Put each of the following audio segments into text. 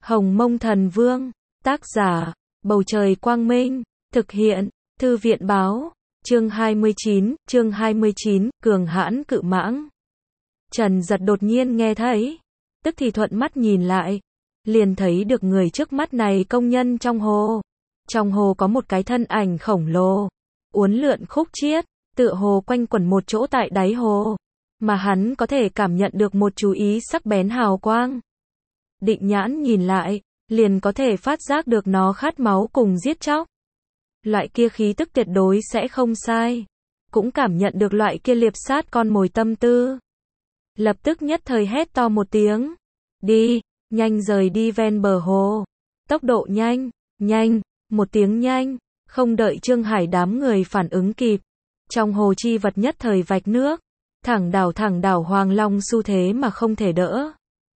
Hồng Mông Thần Vương, tác giả, Bầu Trời Quang Minh, thực hiện, Thư viện Báo, chương 29, Cường Hãn Cự Mãng. Trần Giật đột nhiên nghe thấy, tức thì thuận mắt nhìn lại, liền thấy được người trước mắt này công nhân trong hồ. Trong hồ có một cái thân ảnh khổng lồ, uốn lượn khúc chiết, tựa hồ quanh quẩn một chỗ tại đáy hồ, mà hắn có thể cảm nhận được một chú ý sắc bén hào quang. Định nhãn nhìn lại, liền có thể phát giác được nó khát máu cùng giết chóc. Loại kia khí tức tuyệt đối sẽ không sai. Cũng cảm nhận được loại kia liệp sát con mồi tâm tư. Lập tức nhất thời hét to một tiếng. Đi, nhanh rời đi ven bờ hồ. Tốc độ nhanh, nhanh, một tiếng nhanh. Không đợi Trương Hải đám người phản ứng kịp. Trong hồ chi vật nhất thời vạch nước. Thẳng đảo Hoàng Long xu thế mà không thể đỡ.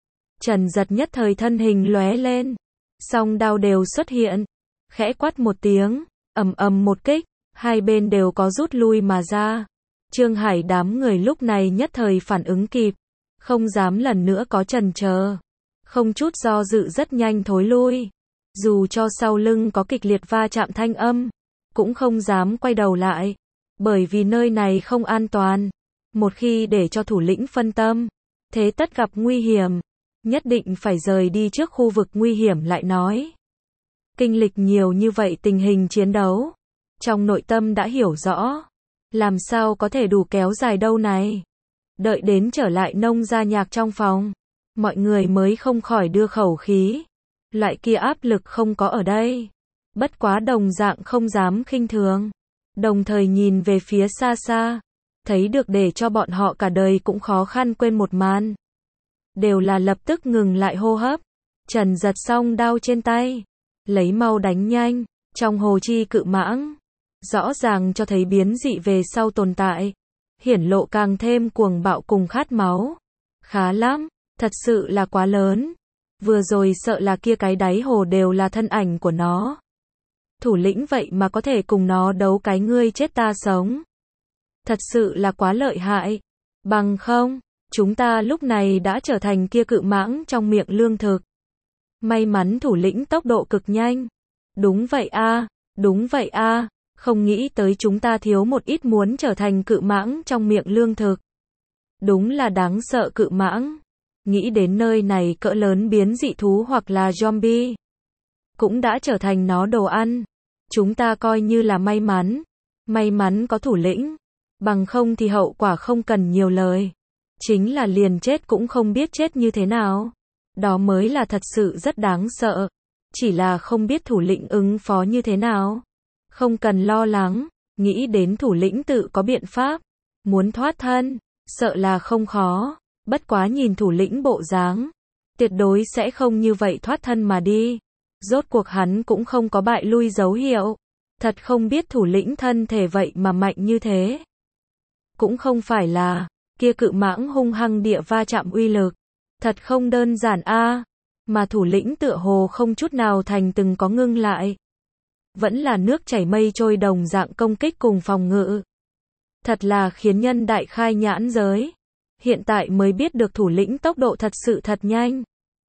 Trần Giật nhất thời thân hình lóe lên. Song đao đều xuất hiện. Khẽ quát một tiếng. Ầm một kích. Hai bên đều có rút lui mà ra. Trương Hải đám người lúc này nhất thời phản ứng kịp. Không dám lần nữa có chần chờ. Không chút do dự rất nhanh thối lui. Dù cho sau lưng có kịch liệt va chạm thanh âm. Cũng không dám quay đầu lại. Bởi vì nơi này không an toàn. Một khi để cho thủ lĩnh phân tâm. Thế tất gặp nguy hiểm. Nhất định phải rời đi trước khu vực nguy hiểm lại nói. Kinh lịch nhiều như vậy tình hình chiến đấu. Trong nội tâm đã hiểu rõ. Làm sao có thể đủ kéo dài đâu này. Đợi đến trở lại nông gia nhạc trong phòng. Mọi người mới không khỏi đưa khẩu khí. Loại kia áp lực không có ở đây. Bất quá đồng dạng không dám khinh thường. Đồng thời nhìn về phía xa xa. Thấy được để cho bọn họ cả đời cũng khó khăn quên một màn. Đều là lập tức ngừng lại hô hấp. Trần Giật song đao trên tay. Lấy mau đánh nhanh. Trong hồ chi cự mãng. Rõ ràng cho thấy biến dị về sau tồn tại. Hiển lộ càng thêm cuồng bạo cùng khát máu. Khá lắm. Thật sự là quá lớn. Vừa rồi sợ là kia cái đáy hồ đều là thân ảnh của nó. Thủ lĩnh vậy mà có thể cùng nó đấu cái ngươi chết ta sống. Thật sự là quá lợi hại. Bằng không, chúng ta lúc này đã trở thành kia cự mãng trong miệng lương thực. May mắn thủ lĩnh tốc độ cực nhanh. Đúng vậy a, đúng vậy a, không nghĩ tới chúng ta thiếu một ít muốn trở thành cự mãng trong miệng lương thực. Đúng là đáng sợ cự mãng. Nghĩ đến nơi này cỡ lớn biến dị thú hoặc là zombie. Cũng đã trở thành nó đồ ăn. Chúng ta coi như là may mắn. May mắn có thủ lĩnh. Bằng không thì hậu quả không cần nhiều lời. Chính là liền chết cũng không biết chết như thế nào. Đó mới là thật sự rất đáng sợ. Chỉ là không biết thủ lĩnh ứng phó như thế nào. Không cần lo lắng. Nghĩ đến thủ lĩnh tự có biện pháp. Muốn thoát thân. Sợ là không khó. Bất quá nhìn thủ lĩnh bộ dáng. Tuyệt đối sẽ không như vậy thoát thân mà đi. Rốt cuộc hắn cũng không có bại lui dấu hiệu. Thật không biết thủ lĩnh thân thể vậy mà mạnh như thế. Cũng không phải là kia cự mãng hung hăng địa va chạm uy lực. Thật không đơn giản a. Mà thủ lĩnh tựa hồ không chút nào thành từng có ngưng lại. Vẫn là nước chảy mây trôi đồng dạng công kích cùng phòng ngự. Thật là khiến nhân đại khai nhãn giới. Hiện tại mới biết được thủ lĩnh tốc độ thật sự thật nhanh.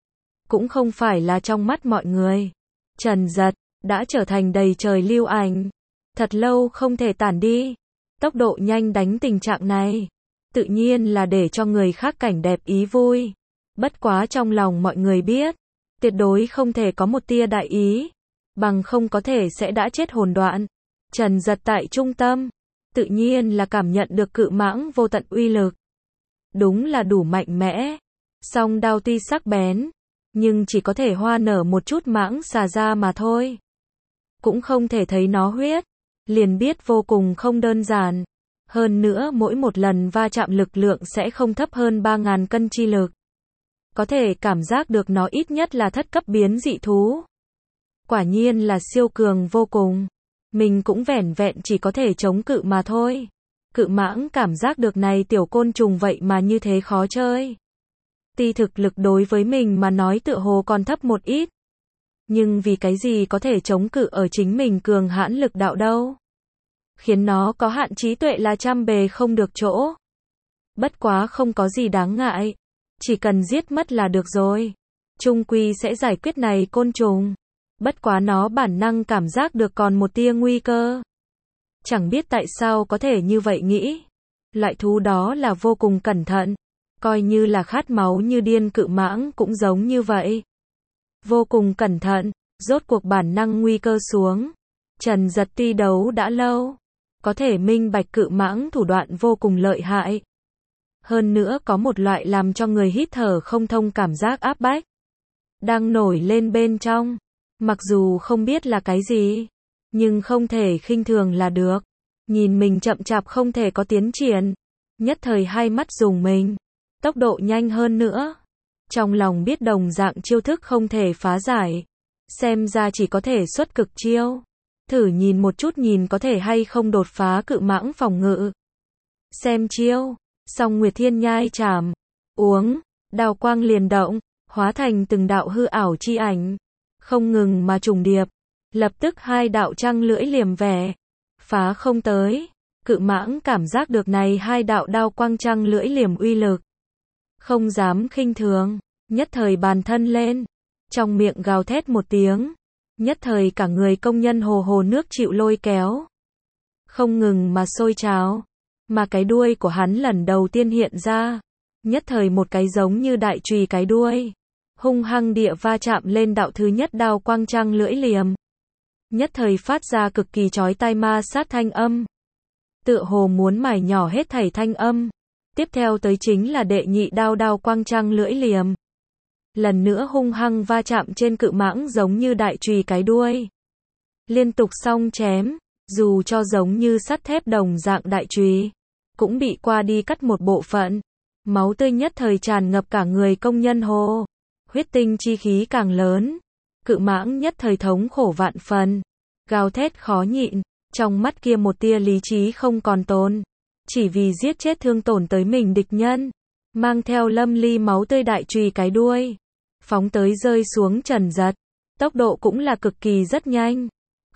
Cũng không phải là trong mắt mọi người. Trần Giật đã trở thành đầy trời lưu ảnh. Thật lâu không thể tản đi. Tốc độ nhanh đánh tình trạng này. Tự nhiên là để cho người khác cảnh đẹp ý vui. Bất quá trong lòng mọi người biết. Tuyệt đối không thể có một tia đại ý. Bằng không có thể sẽ đã chết hồn đoạn. Trần Giật tại trung tâm. Tự nhiên là cảm nhận được cự mãng vô tận uy lực. Đúng là đủ mạnh mẽ. Song đao tuy sắc bén. Nhưng chỉ có thể hoa nở một chút mãng xà ra mà thôi. Cũng không thể thấy nó huyết. Liền biết vô cùng không đơn giản. Hơn nữa mỗi một lần va chạm lực lượng sẽ không thấp hơn 3.000 cân chi lực. Có thể cảm giác được nó ít nhất là thất cấp biến dị thú. Quả nhiên là siêu cường vô cùng. Mình cũng vẻn vẹn chỉ có thể chống cự mà thôi. Cự mãng cảm giác được này tiểu côn trùng vậy mà như thế khó chơi. Tuy thực lực đối với mình mà nói tựa hồ còn thấp một ít. Nhưng vì cái gì có thể chống cự ở chính mình cường hãn lực đạo đâu. Khiến nó có hạn trí tuệ là trăm bề không được chỗ. Bất quá không có gì đáng ngại. Chỉ cần giết mất là được rồi. chung quy sẽ giải quyết này côn trùng. Bất quá nó bản năng cảm giác được còn một tia nguy cơ. Chẳng biết tại sao có thể như vậy nghĩ. Loại thú đó là vô cùng cẩn thận. Coi như là khát máu như điên, cự mãng cũng giống như vậy. Vô cùng cẩn thận, rốt cuộc bản năng nguy cơ xuống. Trần Giật tuy đấu đã lâu, có thể minh bạch cự mãng thủ đoạn vô cùng lợi hại. Hơn nữa có một loại làm cho người hít thở không thông cảm giác áp bách đang nổi lên bên trong. Mặc dù không biết là cái gì, nhưng không thể khinh thường là được. Nhìn mình chậm chạp không thể có tiến triển, nhất thời hai mắt rùng mình, tốc độ nhanh hơn nữa. Trong lòng biết đồng dạng chiêu thức không thể phá giải, xem ra chỉ có thể xuất cực chiêu. Thử nhìn một chút nhìn có thể hay không đột phá cự mãng phòng ngự. Xem chiêu, song Nguyệt Thiên Nhai chảm, uống, đào quang liền động, hóa thành từng đạo hư ảo chi ảnh, không ngừng mà trùng điệp. Lập tức hai đạo trăng lưỡi liềm vẻ, phá không tới. Cự mãng cảm giác được này hai đạo đao quang trăng lưỡi liềm uy lực, không dám khinh thường, nhất thời bàn thân lên, trong miệng gào thét một tiếng, nhất thời cả người công nhân hồ hồ nước chịu lôi kéo, không ngừng mà sôi trào, mà cái đuôi của hắn lần đầu tiên hiện ra, nhất thời một cái giống như đại chùy cái đuôi, hung hăng địa va chạm lên đạo thứ nhất đao quang trăng lưỡi liềm, nhất thời phát ra cực kỳ chói tai ma sát thanh âm, tựa hồ muốn mài nhỏ hết thảy thanh âm. Tiếp theo tới chính là đệ nhị đao quang trăng lưỡi liềm. Lần nữa hung hăng va chạm trên cự mãng giống như đại chùy cái đuôi. Liên tục song chém, dù cho giống như sắt thép đồng dạng đại chùy, cũng bị qua đi cắt một bộ phận. Máu tươi nhất thời tràn ngập cả người công nhân hồ. Huyết tinh chi khí càng lớn. Cự mãng nhất thời thống khổ vạn phần. Gào thét khó nhịn, trong mắt kia một tia lý trí không còn tồn. Chỉ vì giết chết thương tổn tới mình địch nhân, mang theo lâm ly máu tươi đại chùy cái đuôi, phóng tới rơi xuống Trần Giật, tốc độ cũng là cực kỳ rất nhanh.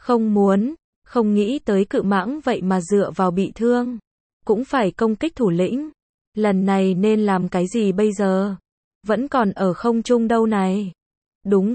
Không nghĩ tới cự mãng vậy mà dựa vào bị thương, cũng phải công kích thủ lĩnh. Lần này nên làm cái gì bây giờ? Vẫn còn ở không trung đâu này. Đúng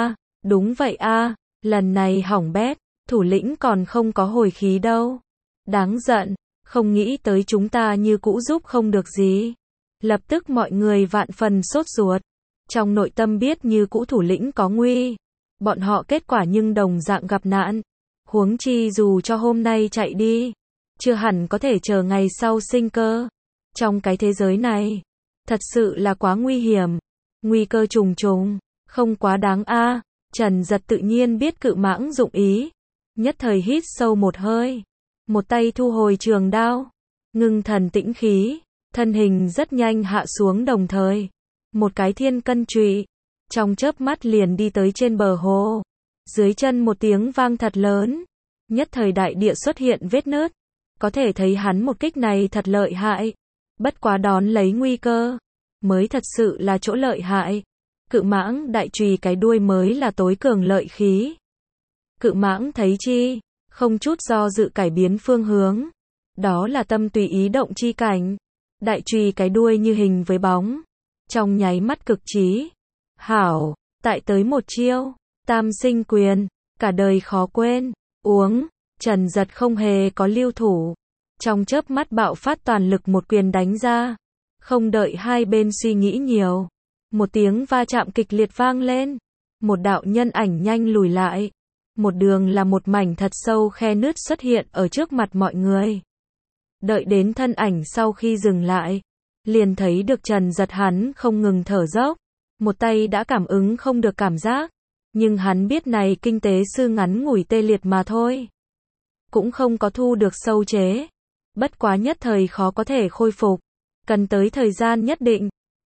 vậy a, lần này hỏng bét, thủ lĩnh còn không có hồi khí đâu. Đáng giận. Không nghĩ tới chúng ta như cũ giúp không được gì. Lập tức mọi người vạn phần sốt ruột. Trong nội tâm biết như cũ thủ lĩnh có nguy. Bọn họ kết quả nhưng đồng dạng gặp nạn. Huống chi dù cho hôm nay chạy đi, chưa hẳn có thể chờ ngày sau sinh cơ. Trong cái thế giới này, thật sự là quá nguy hiểm. Nguy cơ trùng trùng, không quá đáng a. Trần Giật tự nhiên biết cự mãng dụng ý. Nhất thời hít sâu một hơi. Một tay thu hồi trường đao, ngưng thần tĩnh khí, thân hình rất nhanh hạ xuống đồng thời. Một cái thiên cân trụy, trong chớp mắt liền đi tới trên bờ hồ. Dưới chân một tiếng vang thật lớn, nhất thời đại địa xuất hiện vết nứt. Có thể thấy hắn một kích này thật lợi hại. Bất quá đón lấy nguy cơ, mới thật sự là chỗ lợi hại. Cự mãng đại chùy cái đuôi mới là tối cường lợi khí. Cự mãng thấy chi? Không chút do dự cải biến phương hướng. Đó là tâm tùy ý động chi cảnh. Đại chùy cái đuôi như hình với bóng. Trong nháy mắt cực trí. Hảo, tại tới một chiêu. Tam sinh quyền. Cả đời khó quên. Uống. Trần Giật không hề có lưu thủ. Trong chớp mắt bạo phát toàn lực một quyền đánh ra. Không đợi hai bên suy nghĩ nhiều. Một tiếng va chạm kịch liệt vang lên. Một đạo nhân ảnh nhanh lùi lại. Một đường là một mảnh thật sâu khe nứt xuất hiện ở trước mặt mọi người. Đợi đến thân ảnh sau khi dừng lại, liền thấy được Trần Giật hắn không ngừng thở dốc. Một tay đã cảm ứng không được cảm giác. Nhưng hắn biết này kinh tế sư ngắn ngủi tê liệt mà thôi. Cũng không có thu được sâu chế. Bất quá nhất thời khó có thể khôi phục. Cần tới thời gian nhất định.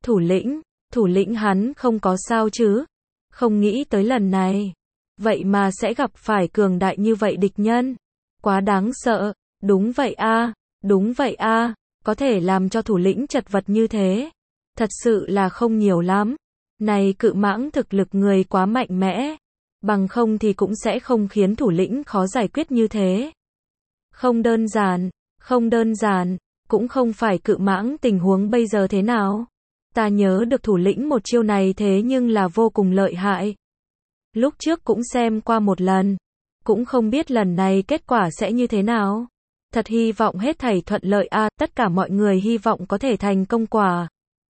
Thủ lĩnh hắn không có sao chứ. Không nghĩ tới lần này. Vậy mà sẽ gặp phải cường đại như vậy địch nhân. Quá đáng sợ. Đúng vậy a, có thể làm cho thủ lĩnh chật vật như thế. Thật sự là không nhiều lắm. Này cự mãng thực lực người quá mạnh mẽ. Bằng không thì cũng sẽ không khiến thủ lĩnh khó giải quyết như thế. Không đơn giản. Cũng không phải cự mãng tình huống bây giờ thế nào. Ta nhớ được thủ lĩnh một chiêu này thế nhưng là vô cùng lợi hại. Lúc trước cũng xem qua một lần. Cũng không biết lần này kết quả sẽ như thế nào. Thật hy vọng hết thảy thuận lợi a, tất cả mọi người hy vọng có thể thành công quả.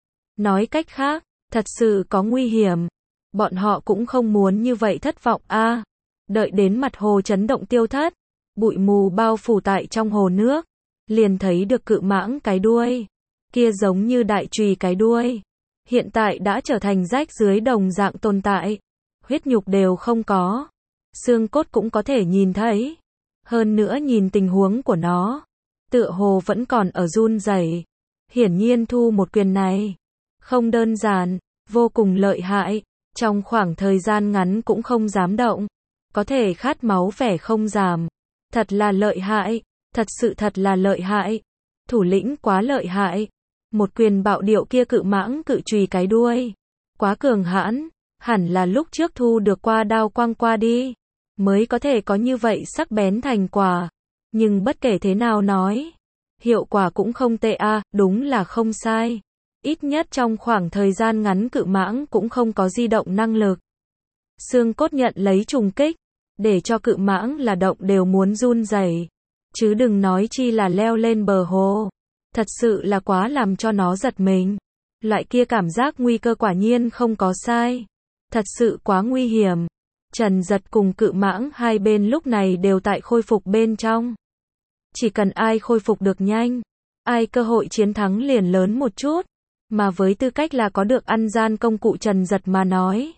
Nói cách khác, thật sự có nguy hiểm. Bọn họ cũng không muốn như vậy thất vọng a. Đợi đến mặt hồ chấn động tiêu thất, bụi mù bao phủ tại trong hồ nước, liền thấy được cự mãng cái đuôi. Kia giống như đại chùy cái đuôi. Hiện tại đã trở thành rách dưới đồng dạng tồn tại. Huyết nhục đều không có. Xương cốt cũng có thể nhìn thấy. Hơn nữa nhìn tình huống của nó, tựa hồ vẫn còn ở run rẩy. Hiển nhiên thu một quyền này không đơn giản, vô cùng lợi hại. Trong khoảng thời gian ngắn cũng không dám động. Có thể khát máu vẻ không giảm. Thật là lợi hại. Thật sự thật là lợi hại. Thủ lĩnh quá lợi hại. Một quyền bạo điệu kia cự mãng cự chùy cái đuôi. Quá cường hãn. Hẳn là lúc trước thu được qua đao quang qua đi. Mới có thể có như vậy sắc bén thành quả. Nhưng bất kể thế nào nói. Hiệu quả cũng không tệ a, đúng là không sai. Ít nhất trong khoảng thời gian ngắn cự mãng cũng không có di động năng lực. Xương cốt nhận lấy trùng kích. Để cho cự mãng là động đều muốn run rẩy. Chứ đừng nói chi là leo lên bờ hồ. Thật sự là quá làm cho nó giật mình. Loại kia cảm giác nguy cơ quả nhiên không có sai. Thật sự quá nguy hiểm. Trần Giật cùng cự mãng hai bên lúc này đều tại khôi phục bên trong. Chỉ cần ai khôi phục được nhanh, ai cơ hội chiến thắng liền lớn một chút. Mà với tư cách là có được ăn gian công cụ Trần Giật mà nói.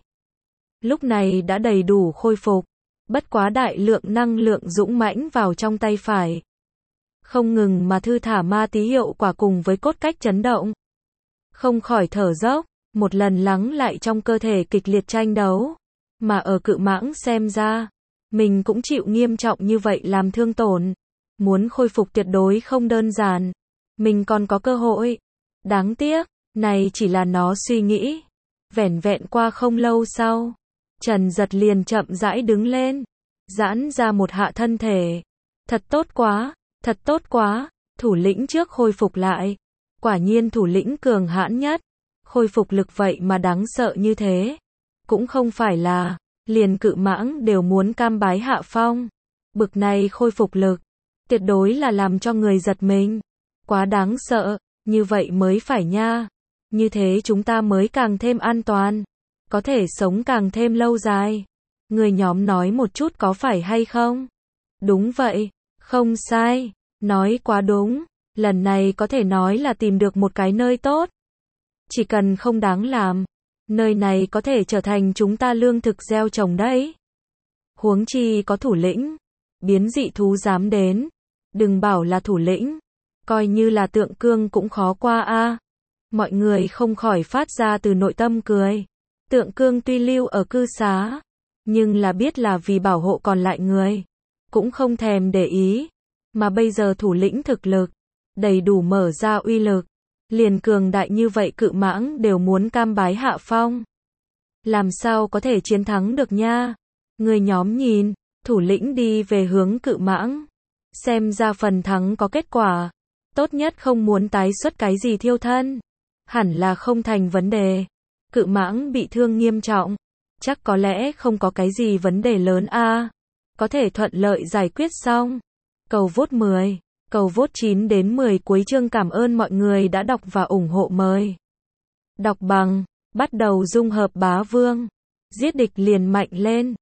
Lúc này đã đầy đủ khôi phục. Bất quá đại lượng năng lượng dũng mãnh vào trong tay phải. Không ngừng mà thư thả ma tí hiệu quả cùng với cốt cách chấn động. Không khỏi thở dốc, một lần lắng lại trong cơ thể kịch liệt tranh đấu. Mà ở cự mãng xem ra, mình cũng chịu nghiêm trọng như vậy làm thương tổn. Muốn khôi phục tuyệt đối không đơn giản. Mình còn có cơ hội. Đáng tiếc, này chỉ là nó suy nghĩ. Vẻn vẹn qua không lâu sau, Trần Giật liền chậm rãi đứng lên, giãn ra một hạ thân thể. Thật tốt quá, thật tốt quá, thủ lĩnh trước khôi phục lại. Quả nhiên thủ lĩnh cường hãn nhất. Khôi phục lực vậy mà đáng sợ như thế. Cũng không phải là, liền cự mãng đều muốn cam bái hạ phong. Bực này khôi phục lực, tuyệt đối là làm cho người giật mình. Quá đáng sợ, như vậy mới phải nha. Như thế chúng ta mới càng thêm an toàn. Có thể sống càng thêm lâu dài. Người nhóm nói một chút có phải hay không? Đúng vậy, không sai, nói quá đúng. Lần này có thể nói là tìm được một cái nơi tốt. Chỉ cần không đáng làm, nơi này có thể trở thành chúng ta lương thực gieo trồng đấy. Huống chi có thủ lĩnh, biến dị thú dám đến. Đừng bảo là thủ lĩnh, coi như là tượng cương cũng khó qua a. Mọi người không khỏi phát ra từ nội tâm cười. Tượng cương tuy lưu ở cư xá, nhưng là biết là vì bảo hộ còn lại người. Cũng không thèm để ý. Mà bây giờ thủ lĩnh thực lực, đầy đủ mở ra uy lực. Liền cường đại như vậy cự mãng đều muốn cam bái hạ phong. Làm sao có thể chiến thắng được nha? Người nhóm nhìn, thủ lĩnh đi về hướng cự mãng. Xem ra phần thắng có kết quả. Tốt nhất không muốn tái xuất cái gì thiêu thân. Hẳn là không thành vấn đề. Cự mãng bị thương nghiêm trọng. Chắc có lẽ không có cái gì vấn đề lớn a. Có thể thuận lợi giải quyết xong. Cầu vote 10. Cầu vote 9 đến 10 cuối chương. Cảm ơn mọi người đã đọc và ủng hộ mời. Đọc bằng, bắt đầu dung hợp bá vương. Giết địch liền mạnh lên.